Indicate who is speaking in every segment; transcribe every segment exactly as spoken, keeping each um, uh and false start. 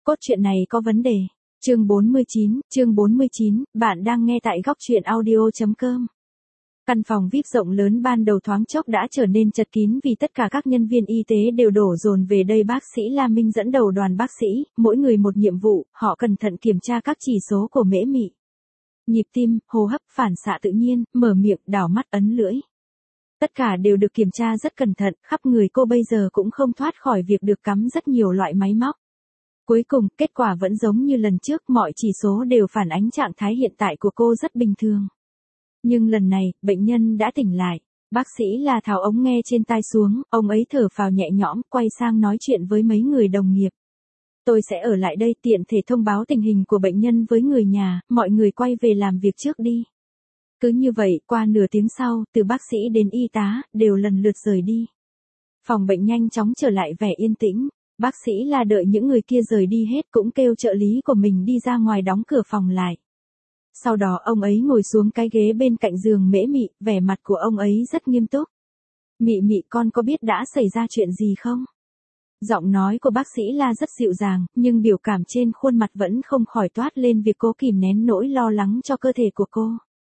Speaker 1: Cốt truyện này có vấn đề. Chương bốn mươi chín, chương bốn mươi chín, bạn đang nghe tại góc truyện audio.com. Căn phòng vi ai pi rộng lớn ban đầu thoáng chốc đã trở nên chật kín vì tất cả các nhân viên y tế đều đổ dồn về đây. Bác sĩ La Minh dẫn đầu đoàn bác sĩ, mỗi người một nhiệm vụ, họ cẩn thận kiểm tra các chỉ số của Mễ Mị. Nhịp tim, hô hấp, phản xạ tự nhiên, mở miệng, đảo mắt, ấn lưỡi. Tất cả đều được kiểm tra rất cẩn thận, khắp người cô bây giờ cũng không thoát khỏi việc được cắm rất nhiều loại máy móc. Cuối cùng, kết quả vẫn giống như lần trước, mọi chỉ số đều phản ánh trạng thái hiện tại của cô rất bình thường. Nhưng lần này, bệnh nhân đã tỉnh lại. Bác sĩ La tháo ống nghe trên tai xuống, ông ấy thở phào nhẹ nhõm, quay sang nói chuyện với mấy người đồng nghiệp. Tôi sẽ ở lại đây tiện thể thông báo tình hình của bệnh nhân với người nhà, mọi người quay về làm việc trước đi. Cứ như vậy, qua nửa tiếng sau, từ bác sĩ đến y tá, đều lần lượt rời đi. Phòng bệnh nhanh chóng trở lại vẻ yên tĩnh. Bác sĩ La đợi những người kia rời đi hết cũng kêu trợ lý của mình đi ra ngoài đóng cửa phòng lại. Sau đó ông ấy ngồi xuống cái ghế bên cạnh giường Mễ Mị, vẻ mặt của ông ấy rất nghiêm túc. Mị Mị, con có biết đã xảy ra chuyện gì không? Giọng nói của bác sĩ La rất dịu dàng, nhưng biểu cảm trên khuôn mặt vẫn không khỏi toát lên việc cố kìm nén nỗi lo lắng cho cơ thể của cô.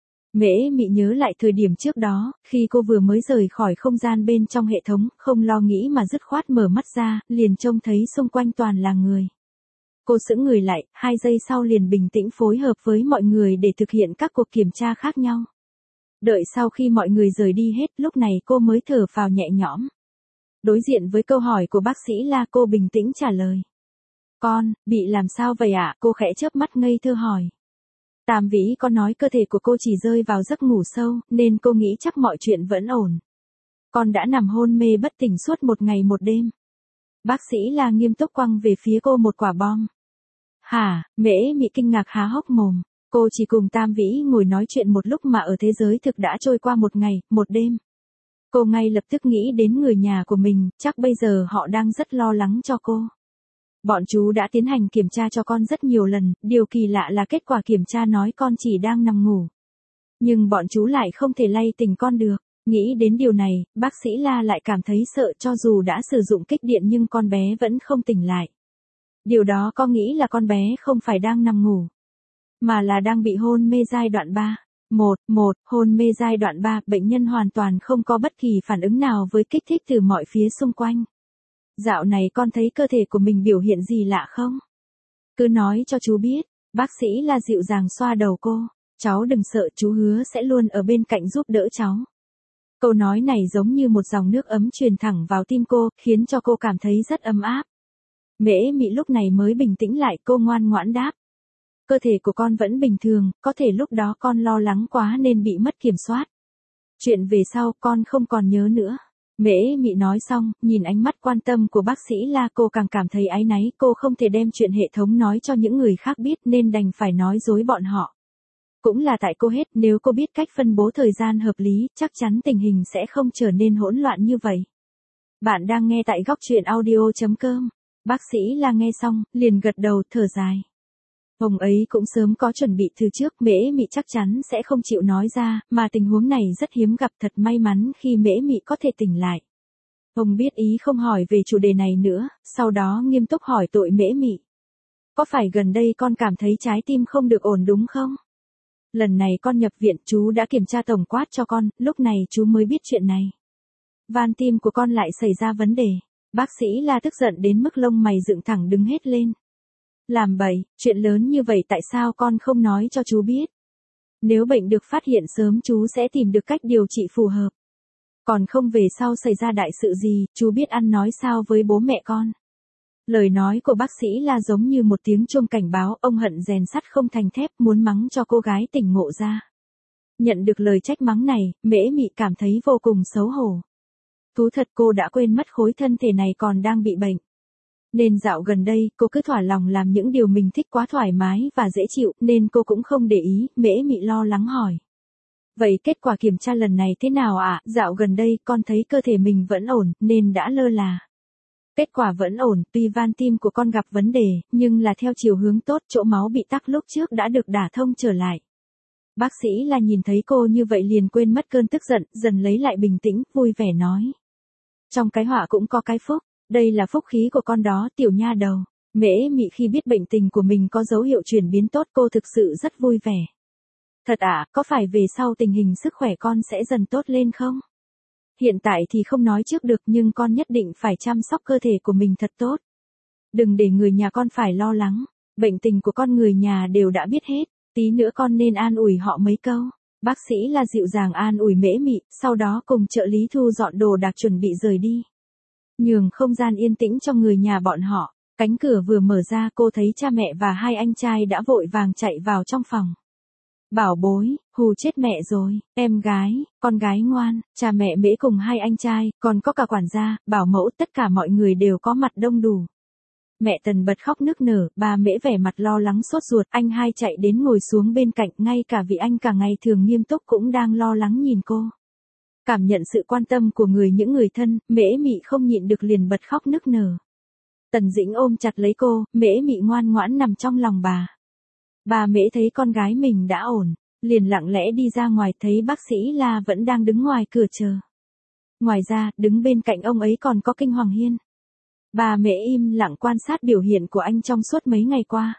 Speaker 1: Mễ Mị nhớ lại thời điểm trước đó, khi cô vừa mới rời khỏi không gian bên trong hệ thống, không lo nghĩ mà dứt khoát mở mắt ra, liền trông thấy xung quanh toàn là người. Cô sững người lại, hai giây sau liền bình tĩnh phối hợp với mọi người để thực hiện các cuộc kiểm tra khác nhau. Đợi sau khi mọi người rời đi hết, lúc này cô mới thở phào nhẹ nhõm. Đối diện với câu hỏi của bác sĩ La, cô bình tĩnh trả lời. Con, bị làm sao vậy ạ? Cô khẽ chớp mắt ngây thơ hỏi. Tam Vĩ có nói cơ thể của cô chỉ rơi vào giấc ngủ sâu, nên cô nghĩ chắc mọi chuyện vẫn ổn. Con đã nằm hôn mê bất tỉnh suốt một ngày một đêm. Bác sĩ La nghiêm túc quăng về phía cô một quả bom. Hả? Mễ Mị kinh ngạc há hốc mồm. Cô chỉ cùng Tam Vĩ ngồi nói chuyện một lúc mà ở thế giới thực đã trôi qua một ngày, một đêm. Cô ngay lập tức nghĩ đến người nhà của mình, chắc bây giờ họ đang rất lo lắng cho cô. Bọn chú đã tiến hành kiểm tra cho con rất nhiều lần, điều kỳ lạ là kết quả kiểm tra nói con chỉ đang nằm ngủ. Nhưng bọn chú lại không thể lay tỉnh con được. Nghĩ đến điều này, bác sĩ La lại cảm thấy sợ, cho dù đã sử dụng kích điện nhưng con bé vẫn không tỉnh lại. Điều đó có nghĩ là con bé không phải đang nằm ngủ, mà là đang bị hôn mê giai đoạn ba. một. một. Hôn mê giai đoạn ba, bệnh nhân hoàn toàn không có bất kỳ phản ứng nào với kích thích từ mọi phía xung quanh. Dạo này con thấy cơ thể của mình biểu hiện gì lạ không? Cứ nói cho chú biết. Bác sĩ La dịu dàng xoa đầu cô. Cháu đừng sợ, chú hứa sẽ luôn ở bên cạnh giúp đỡ cháu. Câu nói này giống như một dòng nước ấm truyền thẳng vào tim cô, khiến cho cô cảm thấy rất ấm áp. Mễ Mị lúc này mới bình tĩnh lại, cô ngoan ngoãn đáp. Cơ thể của con vẫn bình thường, có thể lúc đó con lo lắng quá nên bị mất kiểm soát. Chuyện về sau con không còn nhớ nữa. Mễ Mị nói xong, nhìn ánh mắt quan tâm của bác sĩ La, cô càng cảm thấy áy náy. Cô không thể đem chuyện hệ thống nói cho những người khác biết nên đành phải nói dối bọn họ. Cũng là tại cô hết, nếu cô biết cách phân bố thời gian hợp lý, chắc chắn tình hình sẽ không trở nên hỗn loạn như vậy. Bạn đang nghe tại góc truyện audio.com. Bác sĩ La nghe xong, liền gật đầu, thở dài. Ông ấy cũng sớm có chuẩn bị từ trước, Mễ Mị chắc chắn sẽ không chịu nói ra, mà tình huống này rất hiếm gặp, thật may mắn khi Mễ Mị có thể tỉnh lại. Ông biết ý không hỏi về chủ đề này nữa, sau đó nghiêm túc hỏi tội Mễ Mị. Có phải gần đây con cảm thấy trái tim không được ổn đúng không? Lần này con nhập viện, chú đã kiểm tra tổng quát cho con, lúc này chú mới biết chuyện này. Van tim của con lại xảy ra vấn đề. Bác sĩ La tức giận đến mức lông mày dựng thẳng đứng hết lên. Làm bậy, chuyện lớn như vậy tại sao con không nói cho chú biết? Nếu bệnh được phát hiện sớm chú sẽ tìm được cách điều trị phù hợp. Còn không về sau xảy ra đại sự gì, chú biết ăn nói sao với bố mẹ con? Lời nói của bác sĩ La giống như một tiếng chuông cảnh báo, ông hận rèn sắt không thành thép, muốn mắng cho cô gái tỉnh ngộ ra. Nhận được lời trách mắng này, Mễ Mị cảm thấy vô cùng xấu hổ. Thú thật cô đã quên mất khối thân thể này còn đang bị bệnh. Nên dạo gần đây, cô cứ thỏa lòng làm những điều mình thích, quá thoải mái và dễ chịu, nên cô cũng không để ý. Mễ Mị lo lắng hỏi. Vậy kết quả kiểm tra lần này thế nào ạ? À? Dạo gần đây, con thấy cơ thể mình vẫn ổn, nên đã lơ là. Kết quả vẫn ổn, tuy van tim của con gặp vấn đề, nhưng là theo chiều hướng tốt, chỗ máu bị tắc lúc trước đã được đả thông trở lại. Bác sĩ là nhìn thấy cô như vậy liền quên mất cơn tức giận, dần lấy lại bình tĩnh, vui vẻ nói. Trong cái họa cũng có cái phúc, đây là phúc khí của con đó, tiểu nha đầu. Mễ Mị khi biết bệnh tình của mình có dấu hiệu chuyển biến tốt cô thực sự rất vui vẻ. Thật ạ, à, có phải về sau tình hình sức khỏe con sẽ dần tốt lên không? Hiện tại thì không nói trước được nhưng con nhất định phải chăm sóc cơ thể của mình thật tốt. Đừng để người nhà con phải lo lắng, bệnh tình của con người nhà đều đã biết hết, tí nữa con nên an ủi họ mấy câu. Bác sĩ là dịu dàng an ủi Mễ Mị, sau đó cùng trợ lý thu dọn đồ đạc chuẩn bị rời đi. Nhường không gian yên tĩnh cho người nhà bọn họ, cánh cửa vừa mở ra cô thấy cha mẹ và hai anh trai đã vội vàng chạy vào trong phòng. Bảo bối, hù chết mẹ rồi, em gái, con gái ngoan, cha mẹ Mễ cùng hai anh trai, còn có cả quản gia, bảo mẫu tất cả mọi người đều có mặt đông đủ. Mẹ Tần bật khóc nức nở, bà Mễ vẻ mặt lo lắng sốt ruột, anh hai chạy đến ngồi xuống bên cạnh, ngay cả vị anh cả ngày thường nghiêm túc cũng đang lo lắng nhìn cô. Cảm nhận sự quan tâm của người những người thân, Mễ Mị không nhịn được liền bật khóc nức nở. Tần Dĩnh ôm chặt lấy cô, Mễ Mị ngoan ngoãn nằm trong lòng bà. Bà Mễ thấy con gái mình đã ổn, liền lặng lẽ đi ra ngoài thấy bác sĩ La vẫn đang đứng ngoài cửa chờ. Ngoài ra, đứng bên cạnh ông ấy còn có Kinh Hoàng Hiên. Bà Mễ im lặng quan sát biểu hiện của anh trong suốt mấy ngày qua.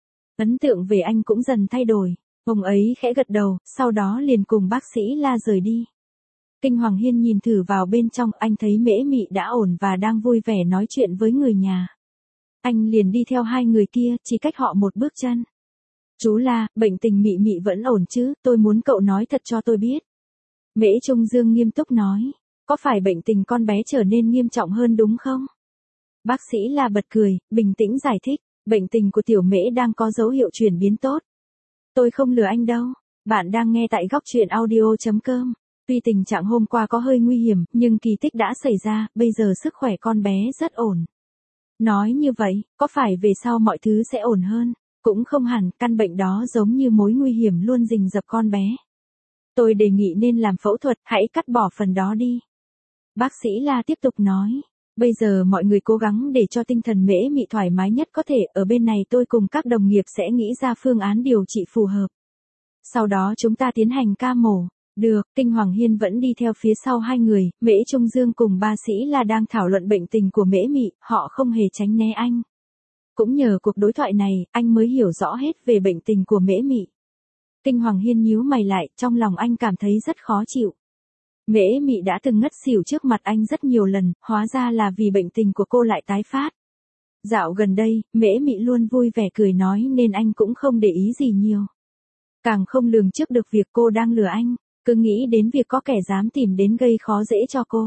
Speaker 1: Ấn tượng về anh cũng dần thay đổi, ông ấy khẽ gật đầu, sau đó liền cùng bác sĩ La rời đi. Kinh Hoàng Hiên nhìn thử vào bên trong, anh thấy Mễ Mị đã ổn và đang vui vẻ nói chuyện với người nhà. Anh liền đi theo hai người kia, chỉ cách họ một bước chân. Chú La, bệnh tình Mị Mị vẫn ổn chứ, tôi muốn cậu nói thật cho tôi biết. Mễ Trung Dương nghiêm túc nói, có phải bệnh tình con bé trở nên nghiêm trọng hơn đúng không? Bác sĩ La bật cười, bình tĩnh giải thích, bệnh tình của tiểu Mễ đang có dấu hiệu chuyển biến tốt. Tôi không lừa anh đâu, bạn đang nghe tại góc truyện audio chấm com. Tuy tình trạng hôm qua có hơi nguy hiểm, nhưng kỳ tích đã xảy ra, bây giờ sức khỏe con bé rất ổn. Nói như vậy, có phải về sau mọi thứ sẽ ổn hơn? Cũng không hẳn, căn bệnh đó giống như mối nguy hiểm luôn rình rập con bé. Tôi đề nghị nên làm phẫu thuật, hãy cắt bỏ phần đó đi. Bác sĩ La tiếp tục nói, bây giờ mọi người cố gắng để cho tinh thần Mễ Mị thoải mái nhất có thể, ở bên này tôi cùng các đồng nghiệp sẽ nghĩ ra phương án điều trị phù hợp. Sau đó chúng ta tiến hành ca mổ. Được, Kinh Hoàng Hiên vẫn đi theo phía sau hai người, Mễ Trung Dương cùng ba sĩ là đang thảo luận bệnh tình của Mễ Mị, họ không hề tránh né anh. Cũng nhờ cuộc đối thoại này, anh mới hiểu rõ hết về bệnh tình của Mễ Mị. Kinh Hoàng Hiên nhíu mày lại, trong lòng anh cảm thấy rất khó chịu. Mễ Mị đã từng ngất xỉu trước mặt anh rất nhiều lần, hóa ra là vì bệnh tình của cô lại tái phát. Dạo gần đây, Mễ Mị luôn vui vẻ cười nói nên anh cũng không để ý gì nhiều. Càng không lường trước được việc cô đang lừa anh. Cứ nghĩ đến việc có kẻ dám tìm đến gây khó dễ cho cô.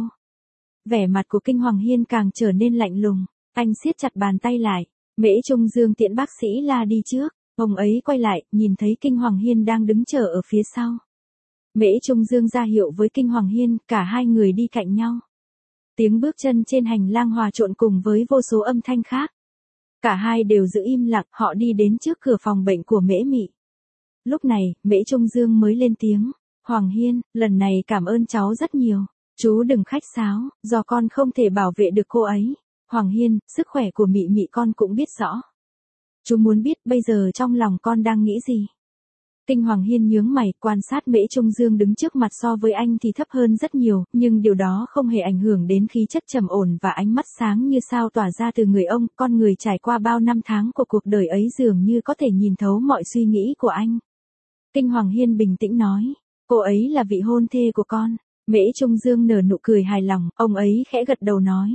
Speaker 1: Vẻ mặt của Kinh Hoàng Hiên càng trở nên lạnh lùng, anh siết chặt bàn tay lại, Mễ Trung Dương tiễn bác sĩ La đi trước, ông ấy quay lại, nhìn thấy Kinh Hoàng Hiên đang đứng chờ ở phía sau. Mễ Trung Dương ra hiệu với Kinh Hoàng Hiên, cả hai người đi cạnh nhau. Tiếng bước chân trên hành lang hòa trộn cùng với vô số âm thanh khác. Cả hai đều giữ im lặng, họ đi đến trước cửa phòng bệnh của Mễ Mị. Lúc này, Mễ Trung Dương mới lên tiếng. Hoàng Hiên, lần này cảm ơn cháu rất nhiều. Chú đừng khách sáo, do con không thể bảo vệ được cô ấy. Hoàng Hiên, sức khỏe của Mị Mị con cũng biết rõ. Chú muốn biết bây giờ trong lòng con đang nghĩ gì? Kinh Hoàng Hiên nhướng mày, quan sát Mễ Trung Dương đứng trước mặt so với anh thì thấp hơn rất nhiều, nhưng điều đó không hề ảnh hưởng đến khí chất trầm ổn và ánh mắt sáng như sao tỏa ra từ người ông. Con người trải qua bao năm tháng của cuộc đời ấy dường như có thể nhìn thấu mọi suy nghĩ của anh. Kinh Hoàng Hiên bình tĩnh nói. Cô ấy là vị hôn thê của con. Mễ Trung Dương nở nụ cười hài lòng, ông ấy khẽ gật đầu nói.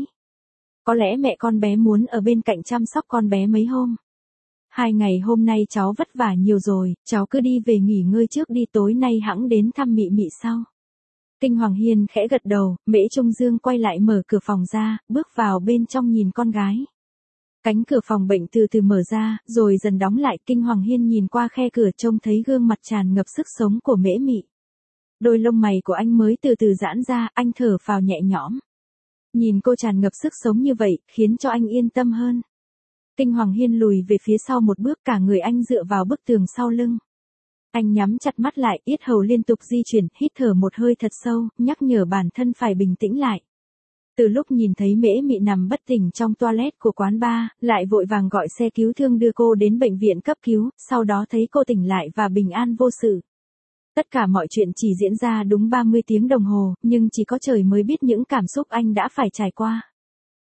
Speaker 1: Có lẽ mẹ con bé muốn ở bên cạnh chăm sóc con bé mấy hôm. Hai ngày hôm nay cháu vất vả nhiều rồi, cháu cứ đi về nghỉ ngơi trước đi, tối nay hẵng đến thăm Mị Mị sau. Kinh Hoàng Hiên khẽ gật đầu, Mễ Trung Dương quay lại mở cửa phòng ra, bước vào bên trong nhìn con gái. Cánh cửa phòng bệnh từ từ mở ra, rồi dần đóng lại, Kinh Hoàng Hiên nhìn qua khe cửa trông thấy gương mặt tràn ngập sức sống của Mễ Mị. Đôi lông mày của anh mới từ từ giãn ra, anh thở phào nhẹ nhõm. Nhìn cô tràn ngập sức sống như vậy, khiến cho anh yên tâm hơn. Kinh Hoàng Hiên lùi về phía sau một bước, cả người anh dựa vào bức tường sau lưng. Anh nhắm chặt mắt lại, yết hầu liên tục di chuyển, hít thở một hơi thật sâu, nhắc nhở bản thân phải bình tĩnh lại. Từ lúc nhìn thấy Mễ Mị nằm bất tỉnh trong toilet của quán bar, lại vội vàng gọi xe cứu thương đưa cô đến bệnh viện cấp cứu, sau đó thấy cô tỉnh lại và bình an vô sự. Tất cả mọi chuyện chỉ diễn ra đúng ba mươi tiếng đồng hồ, nhưng chỉ có trời mới biết những cảm xúc anh đã phải trải qua.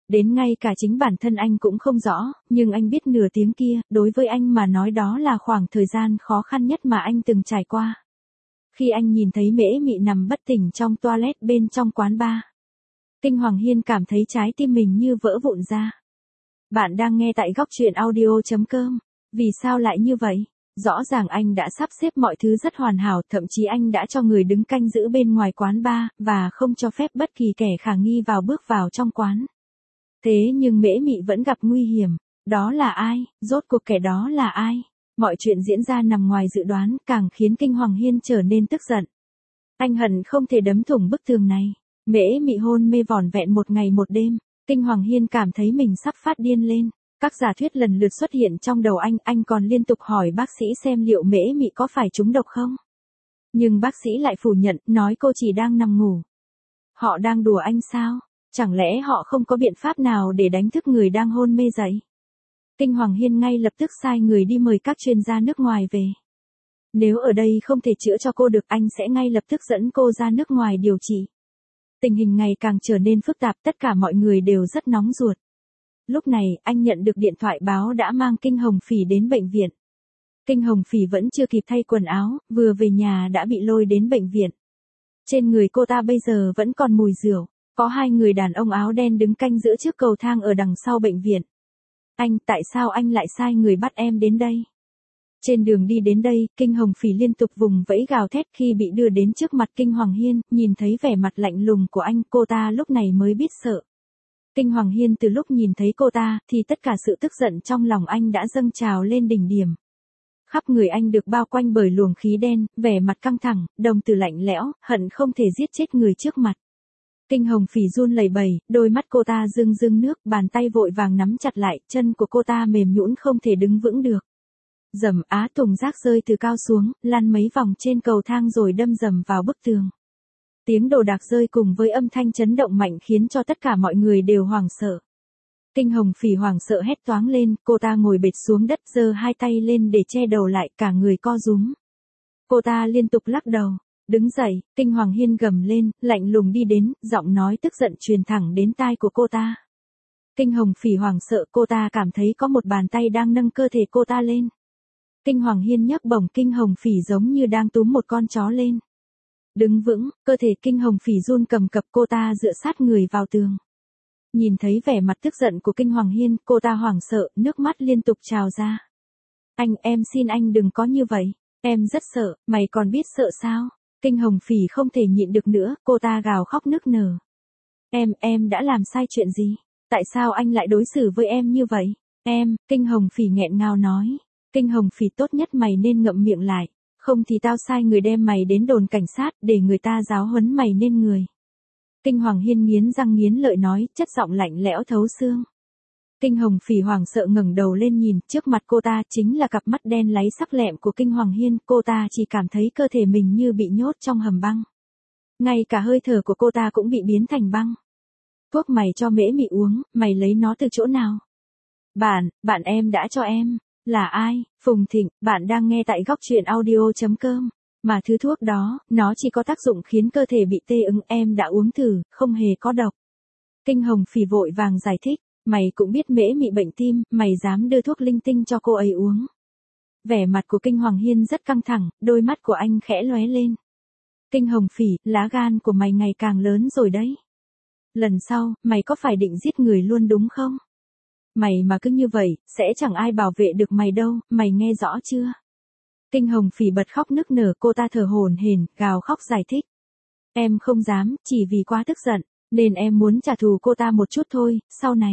Speaker 1: Đến ngay cả chính bản thân anh cũng không rõ, nhưng anh biết nửa tiếng kia, đối với anh mà nói đó là khoảng thời gian khó khăn nhất mà anh từng trải qua. Khi anh nhìn thấy Mễ Mị nằm bất tỉnh trong toilet bên trong quán bar, Kinh Hoàng Hiên cảm thấy trái tim mình như vỡ vụn ra. Bạn đang nghe tại góc truyện audio chấm com. Vì sao lại như vậy? Rõ ràng anh đã sắp xếp mọi thứ rất hoàn hảo, thậm chí anh đã cho người đứng canh giữ bên ngoài quán bar, và không cho phép bất kỳ kẻ khả nghi vào bước vào trong quán. Thế nhưng Mễ Mị vẫn gặp nguy hiểm. Đó là ai? Rốt cuộc kẻ đó là ai? Mọi chuyện diễn ra nằm ngoài dự đoán, càng khiến Kinh Hoàng Hiên trở nên tức giận. Anh hận không thể đấm thủng bức tường này. Mễ Mị hôn mê vỏn vẹn một ngày một đêm. Kinh Hoàng Hiên cảm thấy mình sắp phát điên lên. Các giả thuyết lần lượt xuất hiện trong đầu anh, anh còn liên tục hỏi bác sĩ xem liệu Mễ Mị có phải trúng độc không. Nhưng bác sĩ lại phủ nhận, nói cô chỉ đang nằm ngủ. Họ đang đùa anh sao? Chẳng lẽ họ không có biện pháp nào để đánh thức người đang hôn mê dậy? Kinh Hoàng Hiên ngay lập tức sai người đi mời các chuyên gia nước ngoài về. Nếu ở đây không thể chữa cho cô được, anh sẽ ngay lập tức dẫn cô ra nước ngoài điều trị. Tình hình ngày càng trở nên phức tạp, tất cả mọi người đều rất nóng ruột. Lúc này, anh nhận được điện thoại báo đã mang Kinh Hồng Phỉ đến bệnh viện. Kinh Hồng Phỉ vẫn chưa kịp thay quần áo, vừa về nhà đã bị lôi đến bệnh viện. Trên người cô ta bây giờ vẫn còn mùi rượu, có hai người đàn ông áo đen đứng canh giữ trước cầu thang ở đằng sau bệnh viện. Anh, tại sao anh lại sai người bắt em đến đây? Trên đường đi đến đây, Kinh Hồng Phỉ liên tục vùng vẫy gào thét. Khi bị đưa đến trước mặt Kinh Hoàng Hiên, nhìn thấy vẻ mặt lạnh lùng của anh, cô ta lúc này mới biết sợ. Kinh Hoàng Hiên từ lúc nhìn thấy cô ta, thì tất cả sự tức giận trong lòng anh đã dâng trào lên đỉnh điểm. Khắp người anh được bao quanh bởi luồng khí đen, vẻ mặt căng thẳng, đồng tử lạnh lẽo, hận không thể giết chết người trước mặt. Kinh Hồng Phỉ run lẩy bẩy, đôi mắt cô ta rưng rưng nước, bàn tay vội vàng nắm chặt lại, chân của cô ta mềm nhũn không thể đứng vững được. Rầm, á tùng rác rơi từ cao xuống, lăn mấy vòng trên cầu thang rồi đâm rầm vào bức tường. Tiếng đồ đạc rơi cùng với âm thanh chấn động mạnh khiến cho tất cả mọi người đều hoảng sợ. Kinh Hồng Phỉ hoảng sợ hét toáng lên, cô ta ngồi bệt xuống đất, giơ hai tay lên để che đầu lại, cả người co rúm. Cô ta liên tục lắc đầu. Đứng dậy, Kinh Hoàng Hiên gầm lên, lạnh lùng đi đến, giọng nói tức giận truyền thẳng đến tai của cô ta. Kinh Hồng Phỉ hoảng sợ, cô ta cảm thấy có một bàn tay đang nâng cơ thể cô ta lên. Kinh Hoàng Hiên nhấc bổng Kinh Hồng Phỉ giống như đang túm một con chó lên. Đứng vững, cơ thể Kinh Hồng Phỉ run cầm cập, cô ta dựa sát người vào tường. Nhìn thấy vẻ mặt tức giận của Kinh Hoàng Hiên, cô ta hoảng sợ, nước mắt liên tục trào ra. Anh, em xin anh đừng có như vậy. Em rất sợ, mày còn biết sợ sao? Kinh Hồng Phỉ không thể nhịn được nữa, cô ta gào khóc nức nở. Em, em đã làm sai chuyện gì? Tại sao anh lại đối xử với em như vậy? Em, Kinh Hồng Phỉ nghẹn ngào nói. Kinh Hồng Phỉ, tốt nhất mày nên ngậm miệng lại, không thì tao sai người đem mày đến đồn cảnh sát để người ta giáo huấn mày nên người. Kinh Hoàng Hiên nghiến răng nghiến lợi nói, chất giọng lạnh lẽo thấu xương. Kinh Hồng Phỉ hoảng sợ ngẩng đầu lên nhìn, trước mặt cô ta chính là cặp mắt đen láy sắc lẹm của Kinh Hoàng Hiên, cô ta chỉ cảm thấy cơ thể mình như bị nhốt trong hầm băng. Ngay cả hơi thở của cô ta cũng bị biến thành băng. Thuốc mày cho Mễ Mị uống, mày lấy nó từ chỗ nào? Bạn, bạn em đã cho em. Là ai? Phùng Thịnh, bạn đang nghe tại góc truyện audio chấm com. Mà thứ thuốc đó, nó chỉ có tác dụng khiến cơ thể bị tê ứng, em đã uống thử, không hề có độc. Kinh Hồng Phỉ vội vàng giải thích, mày cũng biết Mễ Mị bệnh tim, mày dám đưa thuốc linh tinh cho cô ấy uống. Vẻ mặt của Kinh Hoàng Hiên rất căng thẳng, đôi mắt của anh khẽ lóe lên. Kinh Hồng Phỉ, lá gan của mày ngày càng lớn rồi đấy. Lần sau, mày có phải định giết người luôn đúng không? Mày mà cứ như vậy, sẽ chẳng ai bảo vệ được mày đâu, mày nghe rõ chưa? Kinh Hồng Phỉ bật khóc nức nở, cô ta thở hổn hển, gào khóc giải thích. Em không dám, chỉ vì quá tức giận, nên em muốn trả thù cô ta một chút thôi, sau này.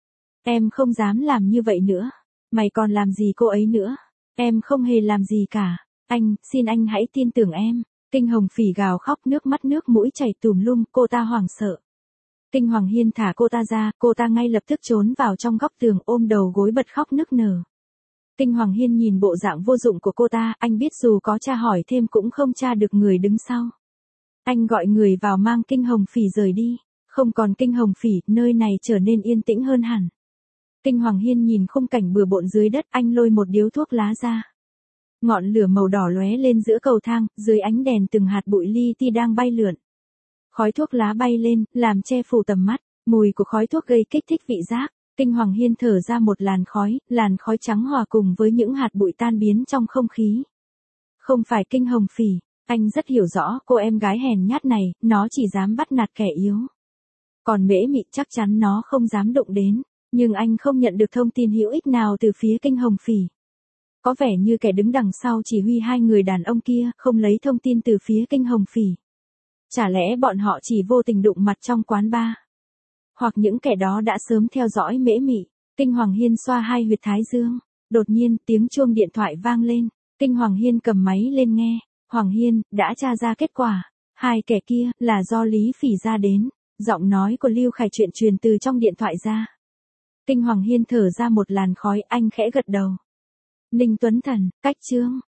Speaker 1: Em không dám làm như vậy nữa. Mày còn làm gì cô ấy nữa? Em không hề làm gì cả. Anh, xin anh hãy tin tưởng em. Kinh Hồng Phỉ gào khóc, nước mắt nước mũi chảy tùm lum, cô ta hoảng sợ. Kinh Hoàng Hiên thả cô ta ra, cô ta ngay lập tức trốn vào trong góc tường, ôm đầu gối bật khóc nức nở. Kinh Hoàng Hiên nhìn bộ dạng vô dụng của cô ta, anh biết dù có tra hỏi thêm cũng không tra được người đứng sau. Anh gọi người vào mang Kinh Hồng Phỉ rời đi. Không còn Kinh Hồng Phỉ, nơi này trở nên yên tĩnh hơn hẳn. Kinh Hoàng Hiên nhìn khung cảnh bừa bộn dưới đất, anh lôi một điếu thuốc lá ra. Ngọn lửa màu đỏ lóe lên giữa cầu thang, dưới ánh đèn từng hạt bụi li ti đang bay lượn. Khói thuốc lá bay lên, làm che phủ tầm mắt. Mùi của khói thuốc gây kích thích vị giác. Kinh Hoàng Hiên thở ra một làn khói, làn khói trắng hòa cùng với những hạt bụi tan biến trong không khí. Không phải Kinh Hồng Phỉ, anh rất hiểu rõ cô em gái hèn nhát này, nó chỉ dám bắt nạt kẻ yếu. Còn Mễ Mị chắc chắn nó không dám đụng đến, nhưng anh không nhận được thông tin hữu ích nào từ phía Kinh Hồng Phỉ. Có vẻ như kẻ đứng đằng sau chỉ huy hai người đàn ông kia không lấy thông tin từ phía Kinh Hồng Phỉ. Chả lẽ bọn họ chỉ vô tình đụng mặt trong quán bar? Hoặc những kẻ đó đã sớm theo dõi Mễ Mị. Kinh Hoàng Hiên xoa hai huyệt thái dương. Đột nhiên tiếng chuông điện thoại vang lên. Kinh Hoàng Hiên cầm máy lên nghe. Hoàng Hiên, đã tra ra kết quả. Hai kẻ kia là do Lý Phỉ ra đến. Giọng nói của Lưu Khải Truyện truyền từ trong điện thoại ra. Kinh Hoàng Hiên thở ra một làn khói, anh khẽ gật đầu. Ninh Tuấn Thần, Cách Trương.